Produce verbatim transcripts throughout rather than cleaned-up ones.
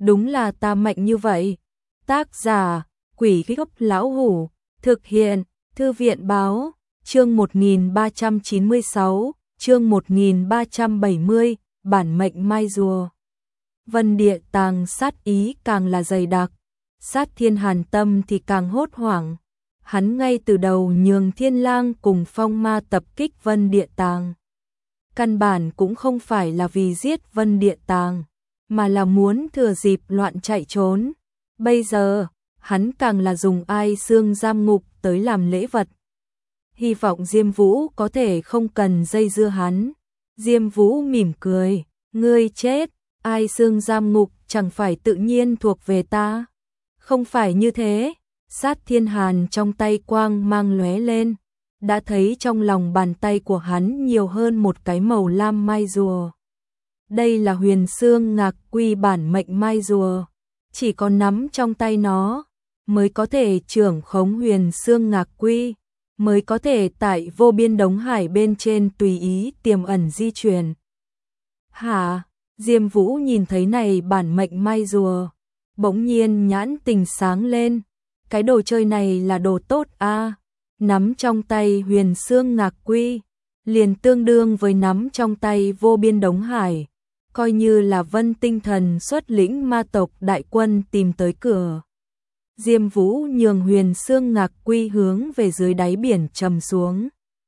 đúng là ta mạnh như vậy. Tác giả, Quỷ Gốc Lão Hủ, thực hiện, Thư viện Báo, chương một nghìn ba trăm chín mươi sáu, chương một nghìn ba trăm bảy mươi, bản mệnh mai rùa. Vân Địa Tàng sát ý càng là dày đặc, Sát Thiên Hàn tâm thì càng hốt hoảng. Hắn ngay từ đầu nhường Thiên Lang cùng Phong Ma tập kích Vân Địa Tàng. Căn bản cũng không phải là vì giết Vân Địa Tàng, mà là muốn thừa dịp loạn chạy trốn. Bây giờ, hắn càng là dùng Ai Xương giam ngục tới làm lễ vật. Hy vọng Diêm Vũ có thể không cần dây dưa hắn. Diêm Vũ mỉm cười, ngươi chết, Ai Xương giam ngục chẳng phải tự nhiên thuộc về ta. Không phải như thế. Sát Thiên Hàn trong tay quang mang lóe lên, đã thấy trong lòng bàn tay của hắn nhiều hơn một cái màu lam mai rùa. Đây là Huyền Xương Ngạc Quy bản mệnh mai rùa, chỉ có nắm trong tay nó mới có thể trưởng khống Huyền Xương Ngạc Quy, mới có thể tại vô biên đống hải bên trên tùy ý tiềm ẩn di chuyển. Hả? Diêm Vũ nhìn thấy này bản mệnh mai rùa, bỗng nhiên nhãn tình sáng lên. Cái đồ chơi này là đồ tốt a, à. Nắm trong tay Huyền Xương Ngạc Quy, liền tương đương với nắm trong tay vô biên đống hải, coi như là Vân Tinh Thần xuất lĩnh ma tộc đại quân tìm tới cửa. Diêm Vũ nhường Huyền Xương Ngạc Quy hướng về dưới đáy biển trầm xuống.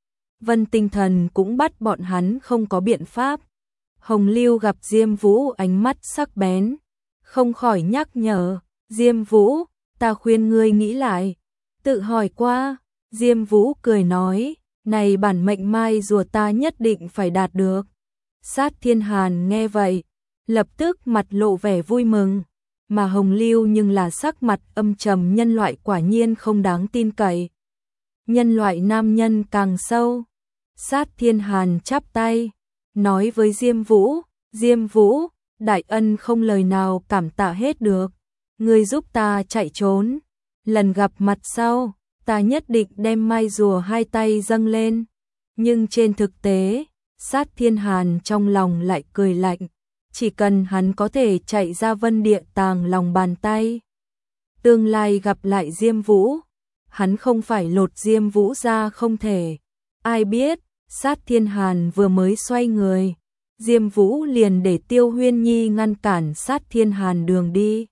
Vân Tinh Thần cũng bắt bọn hắn không có biện pháp. Hồng Lưu gặp Diêm Vũ ánh mắt sắc bén, không khỏi nhắc nhở, Diêm Vũ, ta khuyên ngươi nghĩ lại. Tự hỏi qua, Diêm Vũ cười nói, này bản mệnh mai rùa ta nhất định phải đạt được. Sát Thiên Hàn nghe vậy, lập tức mặt lộ vẻ vui mừng, mà Hồng Lưu nhưng là sắc mặt âm trầm, nhân loại quả nhiên không đáng tin cậy. Nhân loại nam nhân càng sâu. Sát Thiên Hàn chắp tay, nói với Diêm Vũ, Diêm Vũ, đại ân không lời nào cảm tạ hết được. Ngươi giúp ta chạy trốn, lần gặp mặt sau, ta nhất định đem mai rùa hai tay dâng lên. Nhưng trên thực tế, Sát Thiên Hàn trong lòng lại cười lạnh, chỉ cần hắn có thể chạy ra Vân Địa Tàng lòng bàn tay, tương lai gặp lại Diêm Vũ, hắn không phải lột Diêm Vũ ra không thể. Ai biết, Sát Thiên Hàn vừa mới xoay người, Diêm Vũ liền để Tiêu Huyên Nhi ngăn cản Sát Thiên Hàn đường đi.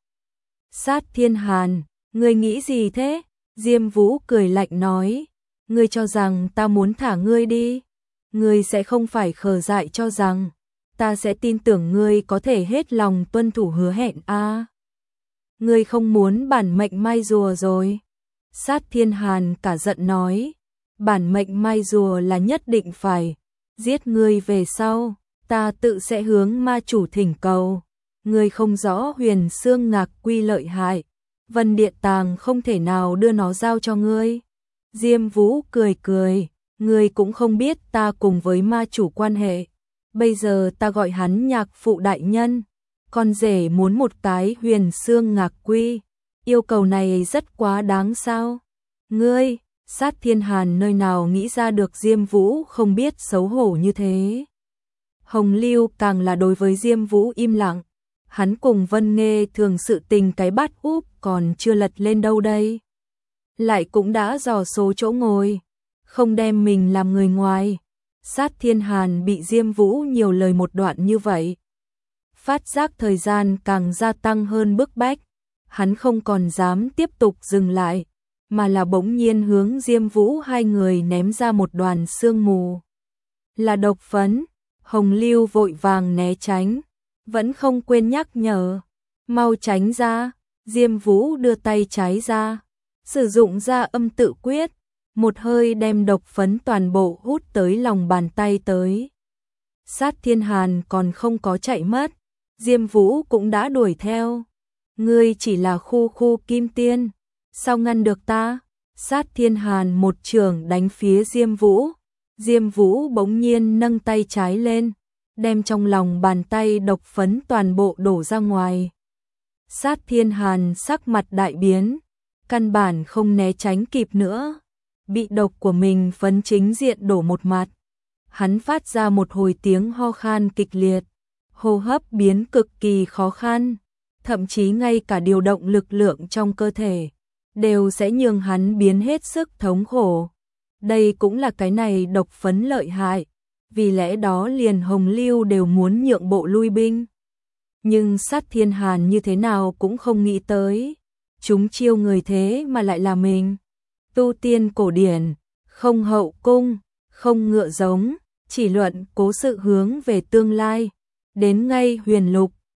Sát Thiên Hàn, ngươi nghĩ gì thế? Diêm Vũ cười lạnh nói, ngươi cho rằng ta muốn thả ngươi đi? Ngươi sẽ không phải khờ dại cho rằng ta sẽ tin tưởng ngươi có thể hết lòng tuân thủ hứa hẹn a? À, ngươi không muốn bản mệnh mai rùa rồi. Sát Thiên Hàn cả giận nói, bản mệnh mai rùa là nhất định phải, giết ngươi về sau, ta tự sẽ hướng ma chủ thỉnh cầu. Ngươi không rõ Huyền Xương Ngạc Quy lợi hại, Vân Địa Tàng không thể nào đưa nó giao cho ngươi. Diêm Vũ cười cười, ngươi cũng không biết ta cùng với ma chủ quan hệ. Bây giờ ta gọi hắn nhạc phụ đại nhân, con rể muốn một cái Huyền Xương Ngạc Quy, yêu cầu này rất quá đáng sao? Ngươi, Sát Thiên Hàn nơi nào nghĩ ra được Diêm Vũ không biết xấu hổ như thế. Hồng Lưu càng là đối với Diêm Vũ im lặng. Hắn cùng Vân Nghê thường sự tình cái bát úp còn chưa lật lên đâu đây. Lại cũng đã dò số chỗ ngồi, không đem mình làm người ngoài. Sát Thiên Hàn bị Diêm Vũ nhiều lời một đoạn như vậy, phát giác thời gian càng gia tăng hơn bức bách. Hắn không còn dám tiếp tục dừng lại, mà là bỗng nhiên hướng Diêm Vũ hai người ném ra một đoàn sương mù. Là độc phấn. Hồng Lưu vội vàng né tránh, vẫn không quên nhắc nhở, mau tránh ra. Diêm Vũ đưa tay trái ra, sử dụng ra âm tự quyết, một hơi đem độc phấn toàn bộ hút tới lòng bàn tay tới. Sát Thiên Hàn còn không có chạy mất, Diêm Vũ cũng đã đuổi theo. Ngươi chỉ là khu khu kim tiên, sao ngăn được ta? Sát Thiên Hàn một chưởng đánh phía Diêm Vũ. Diêm Vũ bỗng nhiên nâng tay trái lên, đem trong lòng bàn tay độc phấn toàn bộ đổ ra ngoài. Sát Thiên Hàn sắc mặt đại biến, căn bản không né tránh kịp nữa, bị độc của mình phấn chính diện đổ một mặt. Hắn phát ra một hồi tiếng ho khan kịch liệt, hô hấp biến cực kỳ khó khăn, thậm chí ngay cả điều động lực lượng trong cơ thể, đều sẽ nhường hắn biến hết sức thống khổ. Đây cũng là cái này độc phấn lợi hại, vì lẽ đó liền Hồng Lưu đều muốn nhượng bộ lui binh. Nhưng Sát Thiên Hàn như thế nào cũng không nghĩ tới, chúng chiêu người thế mà lại là mình. Tu tiên cổ điển, không hậu cung, không ngựa giống, chỉ luận cố sự hướng về tương lai, đến ngay huyền lục,